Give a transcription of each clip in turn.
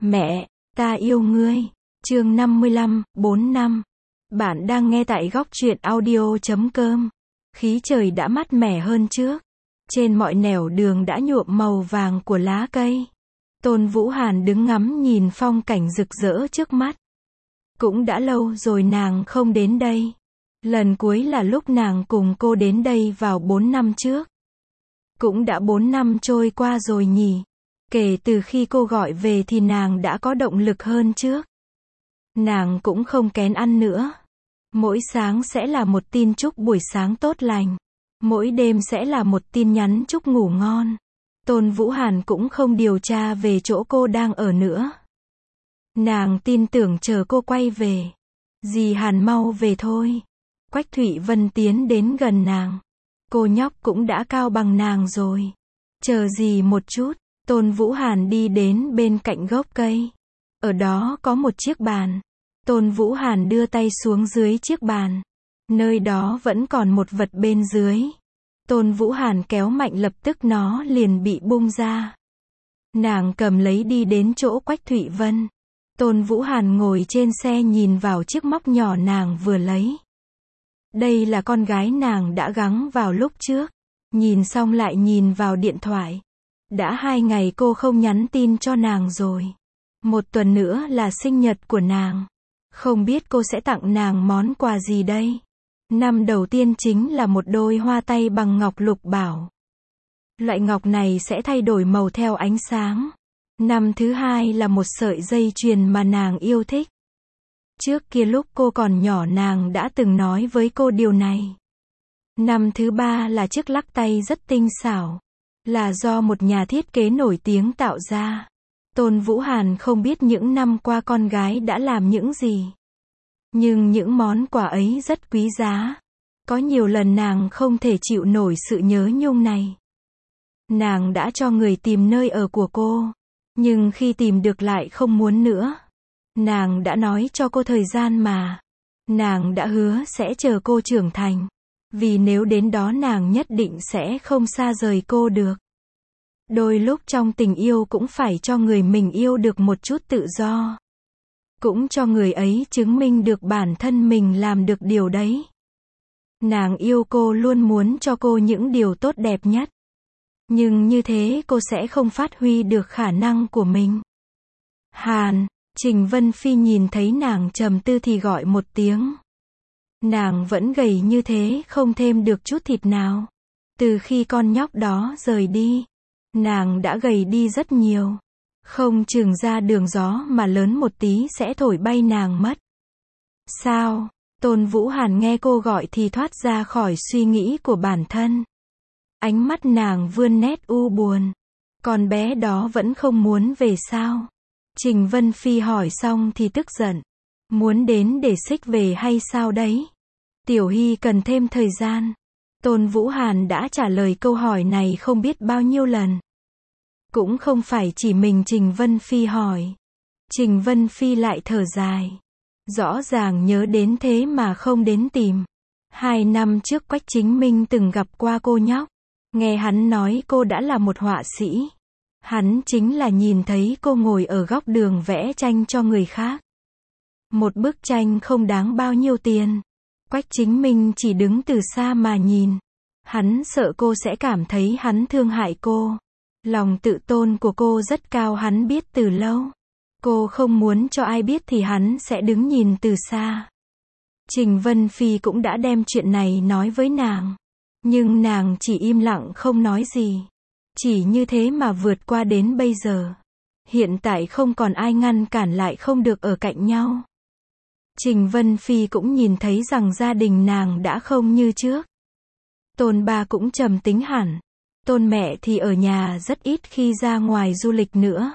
Mẹ, ta yêu ngươi. Chương 55, 4 năm. Bạn đang nghe tại góc truyện audio.com. Khí trời đã mát mẻ hơn trước. Trên mọi nẻo đường đã nhuộm màu vàng của lá cây. Tôn Vũ Hàn đứng ngắm nhìn phong cảnh rực rỡ trước mắt. Cũng đã lâu rồi nàng không đến đây. Lần cuối là lúc nàng cùng cô đến đây vào 4 năm trước. Cũng đã 4 năm trôi qua rồi nhỉ. Kể từ khi cô gọi về thì nàng đã có động lực hơn trước. Nàng cũng không kén ăn nữa. Mỗi sáng sẽ là một tin chúc buổi sáng tốt lành. Mỗi đêm sẽ là một tin nhắn chúc ngủ ngon. Tôn Vũ Hàn cũng không điều tra về chỗ cô đang ở nữa. Nàng tin tưởng chờ cô quay về. Dì Hàn mau về thôi. Quách Thụy Vân tiến đến gần nàng. Cô nhóc cũng đã cao bằng nàng rồi. Chờ dì một chút. Tôn Vũ Hàn đi đến bên cạnh gốc cây. Ở đó có một chiếc bàn. Tôn Vũ Hàn đưa tay xuống dưới chiếc bàn. Nơi đó vẫn còn một vật bên dưới. Tôn Vũ Hàn kéo mạnh lập tức nó liền bị bung ra. Nàng cầm lấy đi đến chỗ Quách Thụy Vân. Tôn Vũ Hàn ngồi trên xe nhìn vào chiếc móc nhỏ nàng vừa lấy. Đây là con gái nàng đã gắng vào lúc trước. Nhìn xong lại nhìn vào điện thoại. Đã 2 ngày cô không nhắn tin cho nàng rồi. 1 tuần nữa là sinh nhật của nàng. Không biết cô sẽ tặng nàng món quà gì đây? Năm đầu tiên chính là một đôi hoa tay bằng ngọc lục bảo. Loại ngọc này sẽ thay đổi màu theo ánh sáng. Năm thứ hai là một sợi dây chuyền mà nàng yêu thích. Trước kia lúc cô còn nhỏ nàng đã từng nói với cô điều này. Năm thứ ba là chiếc lắc tay rất tinh xảo. Là do một nhà thiết kế nổi tiếng tạo ra. Tôn Vũ Hàn không biết những năm qua con gái đã làm những gì. Nhưng những món quà ấy rất quý giá. Có nhiều lần nàng không thể chịu nổi sự nhớ nhung này. Nàng đã cho người tìm nơi ở của cô. Nhưng khi tìm được lại không muốn nữa. Nàng đã nói cho cô thời gian mà. Nàng đã hứa sẽ chờ cô trưởng thành. Vì nếu đến đó nàng nhất định sẽ không xa rời cô được. Đôi lúc trong tình yêu cũng phải cho người mình yêu được một chút tự do. Cũng cho người ấy chứng minh được bản thân mình làm được điều đấy. Nàng yêu cô luôn muốn cho cô những điều tốt đẹp nhất. Nhưng như thế cô sẽ không phát huy được khả năng của mình. Hàn, Trình Vân Phi nhìn thấy nàng trầm tư thì gọi một tiếng. Nàng vẫn gầy như thế không thêm được chút thịt nào. Từ khi con nhóc đó rời đi. Nàng đã gầy đi rất nhiều. Không chừng ra đường gió mà lớn một tí sẽ thổi bay nàng mất. Sao? Tôn Vũ Hàn nghe cô gọi thì thoát ra khỏi suy nghĩ của bản thân. Ánh mắt nàng vươn nét u buồn. Con bé đó vẫn không muốn về sao? Trình Vân Phi hỏi xong thì tức giận. Muốn đến để xích về hay sao đấy? Tiểu Hy cần thêm thời gian. Tôn Vũ Hàn đã trả lời câu hỏi này không biết bao nhiêu lần. Cũng không phải chỉ mình Trình Vân Phi hỏi. Trình Vân Phi lại thở dài. Rõ ràng nhớ đến thế mà không đến tìm. 2 năm trước Quách Chính Minh từng gặp qua cô nhóc. Nghe hắn nói cô đã là một họa sĩ. Hắn chính là nhìn thấy cô ngồi ở góc đường vẽ tranh cho người khác. Một bức tranh không đáng bao nhiêu tiền. Quách Chính Minh chỉ đứng từ xa mà nhìn. Hắn sợ cô sẽ cảm thấy hắn thương hại cô. Lòng tự tôn của cô rất cao hắn biết từ lâu. Cô không muốn cho ai biết thì hắn sẽ đứng nhìn từ xa. Trình Vân Phi cũng đã đem chuyện này nói với nàng. Nhưng nàng chỉ im lặng không nói gì. Chỉ như thế mà vượt qua đến bây giờ. Hiện tại không còn ai ngăn cản lại không được ở cạnh nhau. Trình Vân Phi cũng nhìn thấy rằng gia đình nàng đã không như trước. Tôn ba cũng trầm tính hẳn. Tôn mẹ thì ở nhà rất ít khi ra ngoài du lịch nữa.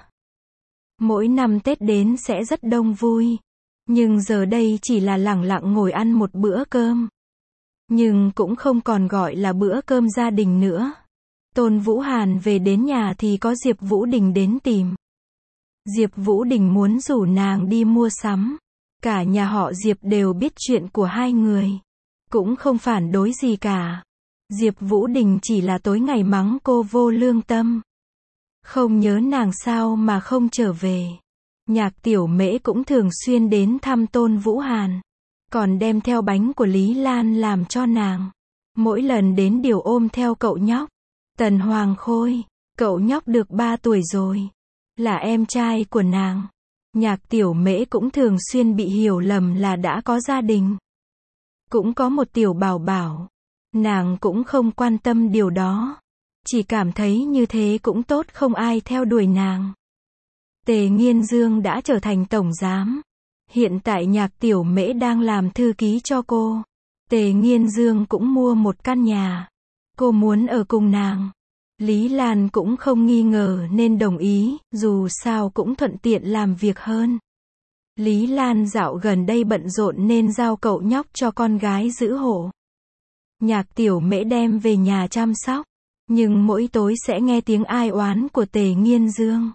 Mỗi năm Tết đến sẽ rất đông vui. Nhưng giờ đây chỉ là lẳng lặng ngồi ăn một bữa cơm. Nhưng cũng không còn gọi là bữa cơm gia đình nữa. Tôn Vũ Hàn về đến nhà thì có Diệp Vũ Đình đến tìm. Diệp Vũ Đình muốn rủ nàng đi mua sắm. Cả nhà họ Diệp đều biết chuyện của hai người. Cũng không phản đối gì cả. Diệp Vũ Đình chỉ là tối ngày mắng cô vô lương tâm. Không nhớ nàng sao mà không trở về. Nhạc Tiểu Mễ cũng thường xuyên đến thăm Tôn Vũ Hàn. Còn đem theo bánh của Lý Lan làm cho nàng. Mỗi lần đến đều ôm theo cậu nhóc. Tần Hoàng Khôi. Cậu nhóc được 3 tuổi rồi. Là em trai của nàng. Nhạc Tiểu Mễ cũng thường xuyên bị hiểu lầm là đã có gia đình. Cũng có một tiểu bảo bảo. Nàng cũng không quan tâm điều đó. Chỉ cảm thấy như thế cũng tốt, không ai theo đuổi nàng. Tề Nghiên Dương đã trở thành tổng giám. Hiện tại Nhạc Tiểu Mễ đang làm thư ký cho cô. Tề Nghiên Dương cũng mua một căn nhà. Cô muốn ở cùng nàng. Lý Lan cũng không nghi ngờ nên đồng ý, dù sao cũng thuận tiện làm việc hơn. Lý Lan dạo gần đây bận rộn nên giao cậu nhóc cho con gái giữ hộ. Nhạc Tiểu Mễ đem về nhà chăm sóc, nhưng mỗi tối sẽ nghe tiếng ai oán của Tề Nghiên Dương.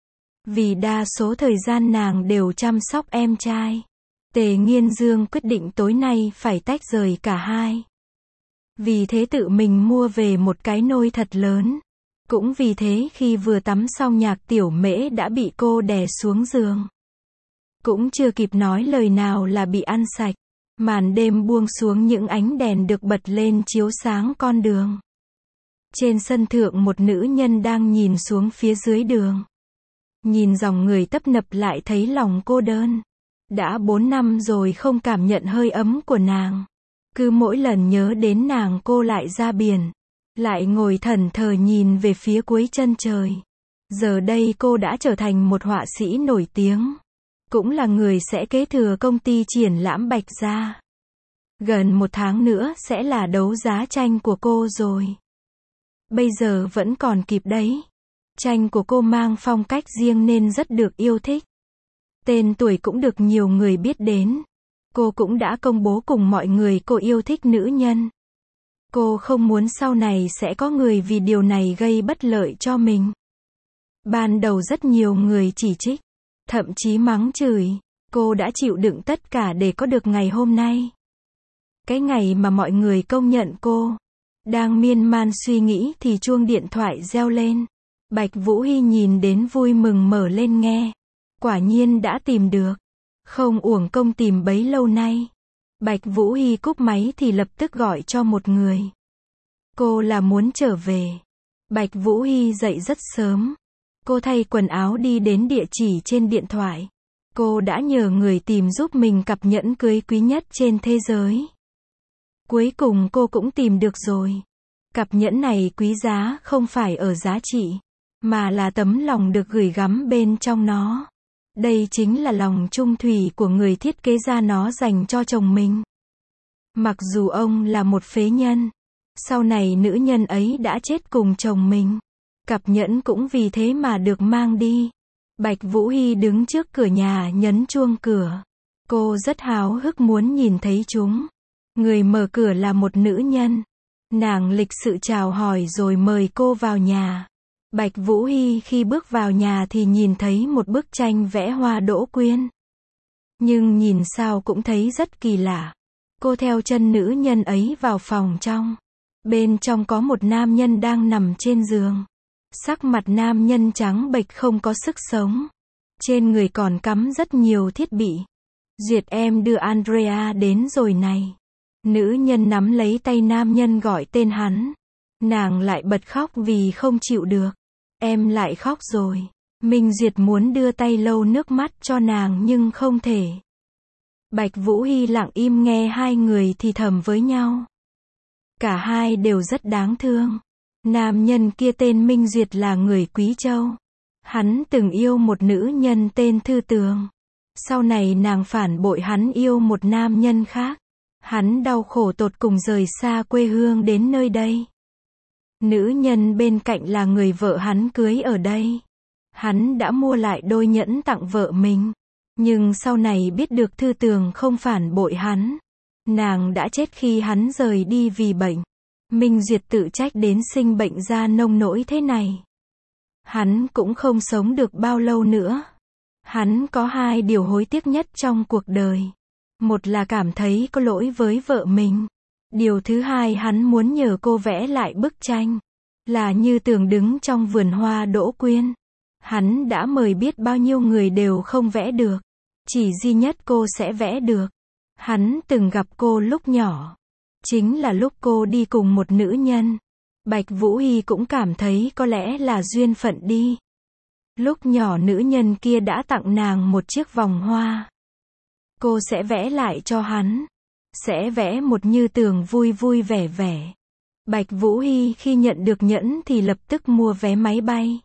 Vì đa số thời gian nàng đều chăm sóc em trai. Tề Nghiên Dương quyết định tối nay phải tách rời cả hai. Vì thế tự mình mua về một cái nôi thật lớn. Cũng vì thế khi vừa tắm xong Nhạc Tiểu Mễ đã bị cô đè xuống giường. Cũng chưa kịp nói lời nào là bị ăn sạch. Màn đêm buông xuống, những ánh đèn được bật lên chiếu sáng con đường. Trên sân thượng một nữ nhân đang nhìn xuống phía dưới đường. Nhìn dòng người tấp nập lại thấy lòng cô đơn. Đã 4 năm rồi không cảm nhận hơi ấm của nàng. Cứ mỗi lần nhớ đến nàng cô lại ra biển. Lại ngồi thẫn thờ nhìn về phía cuối chân trời. Giờ đây cô đã trở thành một họa sĩ nổi tiếng. Cũng là người sẽ kế thừa công ty triển lãm Bạch Gia. Gần 1 tháng nữa sẽ là đấu giá tranh của cô rồi. Bây giờ vẫn còn kịp đấy. Tranh của cô mang phong cách riêng nên rất được yêu thích. Tên tuổi cũng được nhiều người biết đến. Cô cũng đã công bố cùng mọi người cô yêu thích nữ nhân. Cô không muốn sau này sẽ có người vì điều này gây bất lợi cho mình. Ban đầu rất nhiều người chỉ trích, thậm chí mắng chửi. Cô đã chịu đựng tất cả để có được ngày hôm nay. Cái ngày mà mọi người công nhận cô. Đang miên man suy nghĩ thì chuông điện thoại reo lên. Bạch Vũ Hy nhìn đến vui mừng mở lên nghe. Quả nhiên đã tìm được. Không uổng công tìm bấy lâu nay. Bạch Vũ Hy cúp máy thì lập tức gọi cho một người. Cô là muốn trở về. Bạch Vũ Hy dậy rất sớm. Cô thay quần áo đi đến địa chỉ trên điện thoại. Cô đã nhờ người tìm giúp mình cặp nhẫn cưới quý nhất trên thế giới. Cuối cùng cô cũng tìm được rồi. Cặp nhẫn này quý giá không phải ở giá trị, mà là tấm lòng được gửi gắm bên trong nó. Đây chính là lòng trung thủy của người thiết kế ra nó dành cho chồng mình. Mặc dù ông là một phế nhân, sau này nữ nhân ấy đã chết cùng chồng mình. Cặp nhẫn cũng vì thế mà được mang đi. Bạch Vũ Hy đứng trước cửa nhà nhấn chuông cửa. Cô rất háo hức muốn nhìn thấy chúng. Người mở cửa là một nữ nhân. Nàng lịch sự chào hỏi rồi mời cô vào nhà. Bạch Vũ Hy khi bước vào nhà thì nhìn thấy một bức tranh vẽ hoa Đỗ Quyên. Nhưng nhìn sao cũng thấy rất kỳ lạ. Cô theo chân nữ nhân ấy vào phòng trong. Bên trong có một nam nhân đang nằm trên giường. Sắc mặt nam nhân trắng bệch không có sức sống. Trên người còn cắm rất nhiều thiết bị. Duyệt, em đưa Andrea đến rồi này. Nữ nhân nắm lấy tay nam nhân gọi tên hắn. Nàng lại bật khóc vì không chịu được. Em lại khóc rồi. Minh Duyệt muốn đưa tay lau nước mắt cho nàng nhưng không thể. Bạch Vũ Hy lặng im nghe hai người thì thầm với nhau. Cả hai đều rất đáng thương. Nam nhân kia tên Minh Duyệt là người Quý Châu. Hắn từng yêu một nữ nhân tên Thư Tường. Sau này nàng phản bội hắn yêu một nam nhân khác. Hắn đau khổ tột cùng rời xa quê hương đến nơi đây. Nữ nhân bên cạnh là người vợ hắn cưới ở đây. Hắn đã mua lại đôi nhẫn tặng vợ mình. Nhưng sau này biết được Thư Tường không phản bội hắn. Nàng đã chết khi hắn rời đi vì bệnh. Minh Duyệt tự trách đến sinh bệnh ra nông nỗi thế này. Hắn cũng không sống được bao lâu nữa. Hắn có hai điều hối tiếc nhất trong cuộc đời. Một là cảm thấy có lỗi với vợ mình. Điều thứ hai, hắn muốn nhờ cô vẽ lại bức tranh. Là Như Tường đứng trong vườn hoa Đỗ Quyên. Hắn đã mời biết bao nhiêu người đều không vẽ được. Chỉ duy nhất cô sẽ vẽ được. Hắn từng gặp cô lúc nhỏ. Chính là lúc cô đi cùng một nữ nhân. Bạch Vũ Hy cũng cảm thấy có lẽ là duyên phận đi. Lúc nhỏ nữ nhân kia đã tặng nàng một chiếc vòng hoa. Cô sẽ vẽ lại cho hắn. Sẽ vẽ một như tường vui vui vẻ vẻ. Bạch Vũ Hy khi nhận được nhẫn thì lập tức mua vé máy bay.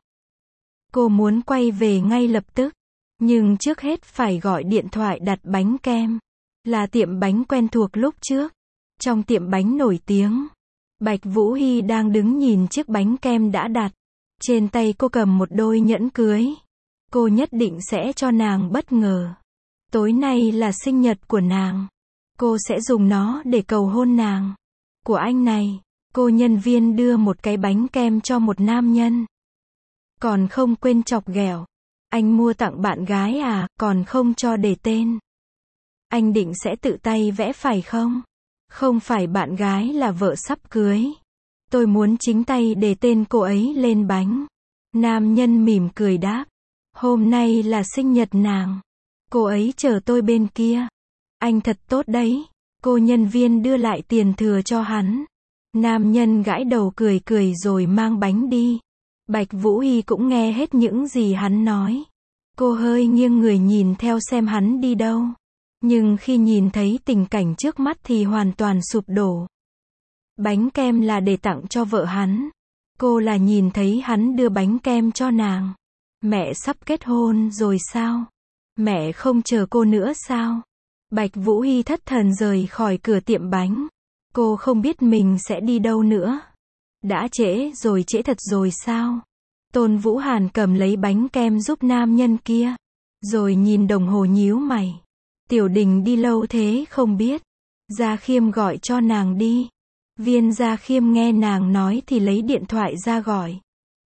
Cô muốn quay về ngay lập tức. Nhưng trước hết phải gọi điện thoại đặt bánh kem. Là tiệm bánh quen thuộc lúc trước. Trong tiệm bánh nổi tiếng. Bạch Vũ Hy đang đứng nhìn chiếc bánh kem đã đặt. Trên tay cô cầm một đôi nhẫn cưới. Cô nhất định sẽ cho nàng bất ngờ. Tối nay là sinh nhật của nàng. Cô sẽ dùng nó để cầu hôn nàng. Của anh này. Cô nhân viên đưa một cái bánh kem cho một nam nhân. Còn không quên chọc ghẹo. Anh mua tặng bạn gái à, còn không cho để tên. Anh định sẽ tự tay vẽ phải không? Không phải bạn gái là vợ sắp cưới. Tôi muốn chính tay để tên cô ấy lên bánh. Nam nhân mỉm cười đáp. Hôm nay là sinh nhật nàng. Cô ấy chờ tôi bên kia. Anh thật tốt đấy. Cô nhân viên đưa lại tiền thừa cho hắn. Nam nhân gãi đầu cười cười rồi mang bánh đi. Bạch Vũ Hy cũng nghe hết những gì hắn nói. Cô hơi nghiêng người nhìn theo xem hắn đi đâu. Nhưng khi nhìn thấy tình cảnh trước mắt thì hoàn toàn sụp đổ. Bánh kem là để tặng cho vợ hắn. Cô là nhìn thấy hắn đưa bánh kem cho nàng. Mẹ sắp kết hôn rồi sao? Mẹ không chờ cô nữa sao? Bạch Vũ Hy thất thần rời khỏi cửa tiệm bánh. Cô không biết mình sẽ đi đâu nữa. Đã trễ thật rồi sao? Tôn Vũ Hàn cầm lấy bánh kem giúp nam nhân kia. Rồi nhìn đồng hồ nhíu mày. Tiểu Đình đi lâu thế không biết. Gia Khiêm gọi cho nàng đi. Viên Gia Khiêm nghe nàng nói thì lấy điện thoại ra gọi.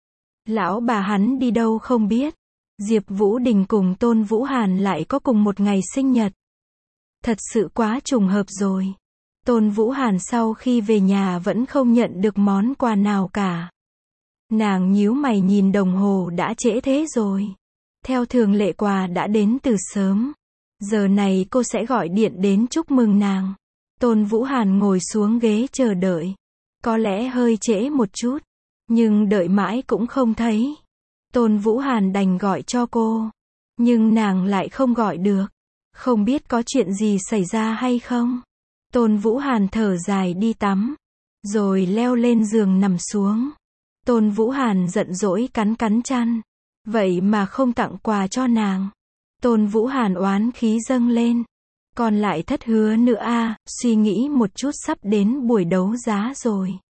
Lão bà hắn đi đâu không biết. Diệp Vũ Đình cùng Tôn Vũ Hàn lại có cùng một ngày sinh nhật. Thật sự quá trùng hợp rồi. Tôn Vũ Hàn sau khi về nhà vẫn không nhận được món quà nào cả. Nàng nhíu mày nhìn đồng hồ đã trễ thế rồi. Theo thường lệ quà đã đến từ sớm. Giờ này cô sẽ gọi điện đến chúc mừng nàng. Tôn Vũ Hàn ngồi xuống ghế chờ đợi. Có lẽ hơi trễ một chút. Nhưng đợi mãi cũng không thấy. Tôn Vũ Hàn đành gọi cho cô. Nhưng nàng lại không gọi được. Không biết có chuyện gì xảy ra hay không. Tôn Vũ Hàn thở dài đi tắm. Rồi leo lên giường nằm xuống. Tôn Vũ Hàn giận dỗi cắn cắn chăn. Vậy mà không tặng quà cho nàng. Tôn Vũ Hàn oán khí dâng lên. Còn lại thất hứa nữa à, suy nghĩ một chút sắp đến buổi đấu giá rồi.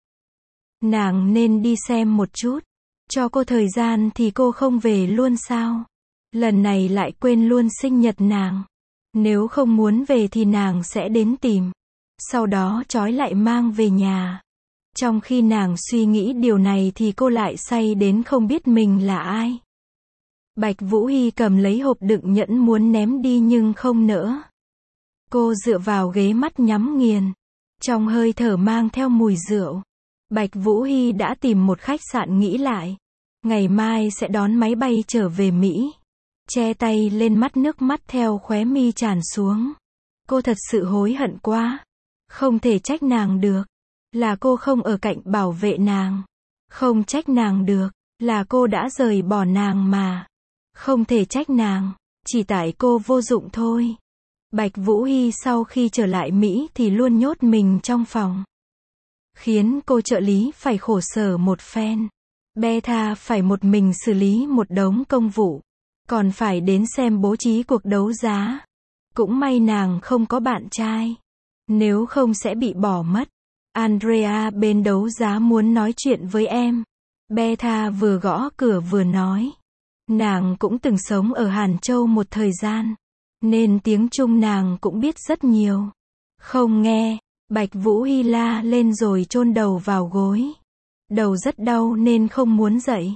Nàng nên đi xem một chút. Cho cô thời gian thì cô không về luôn sao? Lần này lại quên luôn sinh nhật nàng. Nếu không muốn về thì nàng sẽ đến tìm. Sau đó trói lại mang về nhà. Trong khi nàng suy nghĩ điều này thì cô lại say đến không biết mình là ai. Bạch Vũ Hy cầm lấy hộp đựng nhẫn muốn ném đi nhưng không nỡ. Cô dựa vào ghế mắt nhắm nghiền. Trong hơi thở mang theo mùi rượu. Bạch Vũ Hy đã tìm một khách sạn nghỉ lại. Ngày mai sẽ đón máy bay trở về Mỹ. Che tay lên nước mắt theo khóe mi tràn xuống. Cô thật sự hối hận quá. Không thể trách nàng được. Là cô không ở cạnh bảo vệ nàng. Không trách nàng được. Là cô đã rời bỏ nàng mà. Không thể trách nàng. Chỉ tại cô vô dụng thôi. Bạch Vũ Hy sau khi trở lại Mỹ thì luôn nhốt mình trong phòng. Khiến cô trợ lý phải khổ sở một phen. Beta phải một mình xử lý một đống công vụ. Còn phải đến xem bố trí cuộc đấu giá. Cũng may nàng không có bạn trai. Nếu không sẽ bị bỏ mất. Andrea bên đấu giá muốn nói chuyện với em. Beta vừa gõ cửa vừa nói. Nàng cũng từng sống ở Hàn Châu một thời gian. Nên tiếng Trung nàng cũng biết rất nhiều. Không nghe. Bạch Vũ Hy la lên rồi chôn đầu vào gối. Đầu rất đau nên không muốn dậy.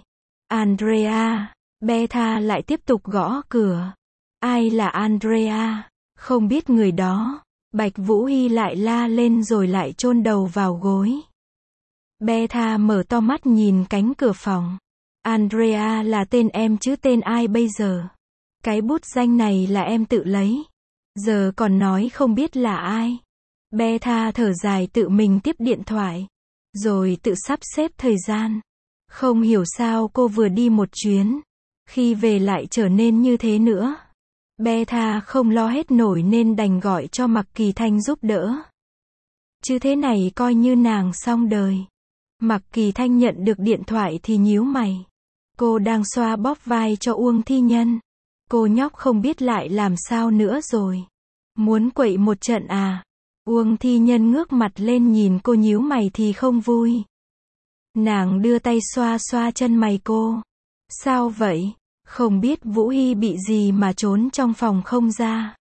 Andrea. Beta lại tiếp tục gõ cửa. Ai là Andrea? Không biết người đó. Bạch Vũ Hy lại la lên rồi lại chôn đầu vào gối. Beta mở to mắt nhìn cánh cửa phòng. Andrea là tên em chứ tên ai bây giờ? Cái bút danh này là em tự lấy. Giờ còn nói không biết là ai. Beta thở dài tự mình tiếp điện thoại. Rồi tự sắp xếp thời gian. Không hiểu sao cô vừa đi một chuyến. Khi về lại trở nên như thế nữa. Beta không lo hết nổi nên đành gọi cho Mạc Kỳ Thanh giúp đỡ. Chứ thế này coi như nàng xong đời. Mạc Kỳ Thanh nhận được điện thoại thì nhíu mày. Cô đang xoa bóp vai cho Uông Thi Nhân. Cô nhóc không biết lại làm sao nữa rồi. Muốn quậy một trận à? Uông Thi Nhân ngước mặt lên nhìn cô nhíu mày thì không vui. Nàng đưa tay xoa xoa chân mày cô. Sao vậy? Không biết Vũ Hy bị gì mà trốn trong phòng không ra.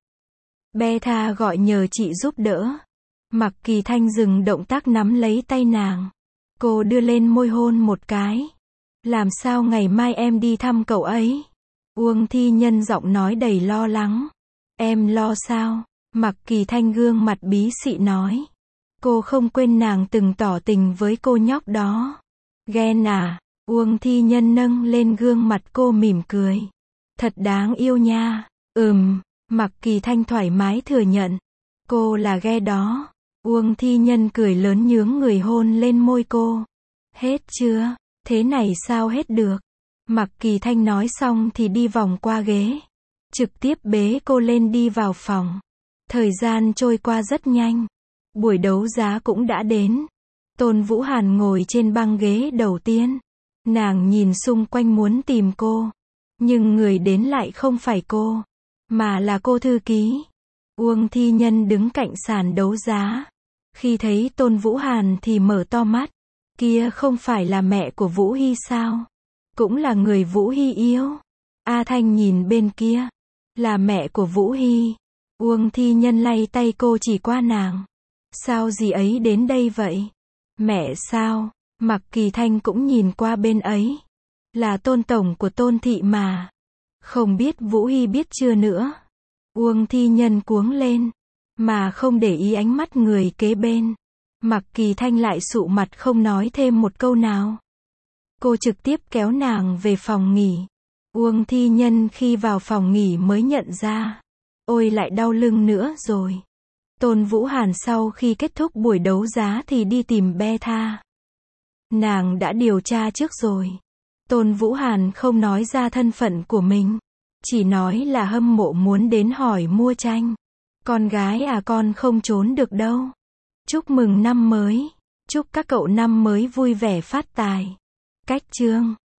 Beta gọi nhờ chị giúp đỡ. Mạc Kỳ Thanh dừng động tác nắm lấy tay nàng. Cô đưa lên môi hôn một cái. Làm sao ngày mai em đi thăm cậu ấy? Uông Thi Nhân giọng nói đầy lo lắng. Em lo sao? Mạc Kỳ Thanh gương mặt bí xị nói. Cô không quên nàng từng tỏ tình với cô nhóc đó. Ghen à? Uông Thi Nhân nâng lên gương mặt cô mỉm cười. Thật đáng yêu nha. Mạc Kỳ Thanh thoải mái thừa nhận. Cô là ghe đó. Uông Thi Nhân cười lớn nhướng người hôn lên môi cô. Hết chưa? Thế này sao hết được? Mạc Kỳ Thanh nói xong thì đi vòng qua ghế. Trực tiếp bế cô lên đi vào phòng. Thời gian trôi qua rất nhanh. Buổi đấu giá cũng đã đến. Tôn Vũ Hàn ngồi trên băng ghế đầu tiên. Nàng nhìn xung quanh muốn tìm cô. Nhưng người đến lại không phải cô. Mà là cô thư ký. Uông Thi Nhân đứng cạnh sàn đấu giá. Khi thấy Tôn Vũ Hàn thì mở to mắt. Kia không phải là mẹ của Vũ Hy sao? Cũng là người Vũ Hy yêu. A Thanh nhìn bên kia. Là mẹ của Vũ Hy. Uông Thi Nhân lay tay cô chỉ qua nàng. Sao dì ấy đến đây vậy? Mẹ sao? Mạc Kỳ Thanh cũng nhìn qua bên ấy. Là Tôn tổng của Tôn thị mà. Không biết Vũ Hy biết chưa nữa. Uông Thi Nhân cuống lên. Mà không để ý ánh mắt người kế bên. Mạc Kỳ Thanh lại sụ mặt không nói thêm một câu nào. Cô trực tiếp kéo nàng về phòng nghỉ. Uông Thi Nhân khi vào phòng nghỉ mới nhận ra. Ôi lại đau lưng nữa rồi. Tôn Vũ Hàn sau khi kết thúc buổi đấu giá thì đi tìm Beta. Nàng đã điều tra trước rồi. Tôn Vũ Hàn không nói ra thân phận của mình. Chỉ nói là hâm mộ muốn đến hỏi mua tranh. Con gái à, con không trốn được đâu. Chúc mừng năm mới. Chúc các cậu năm mới vui vẻ phát tài. Cách chương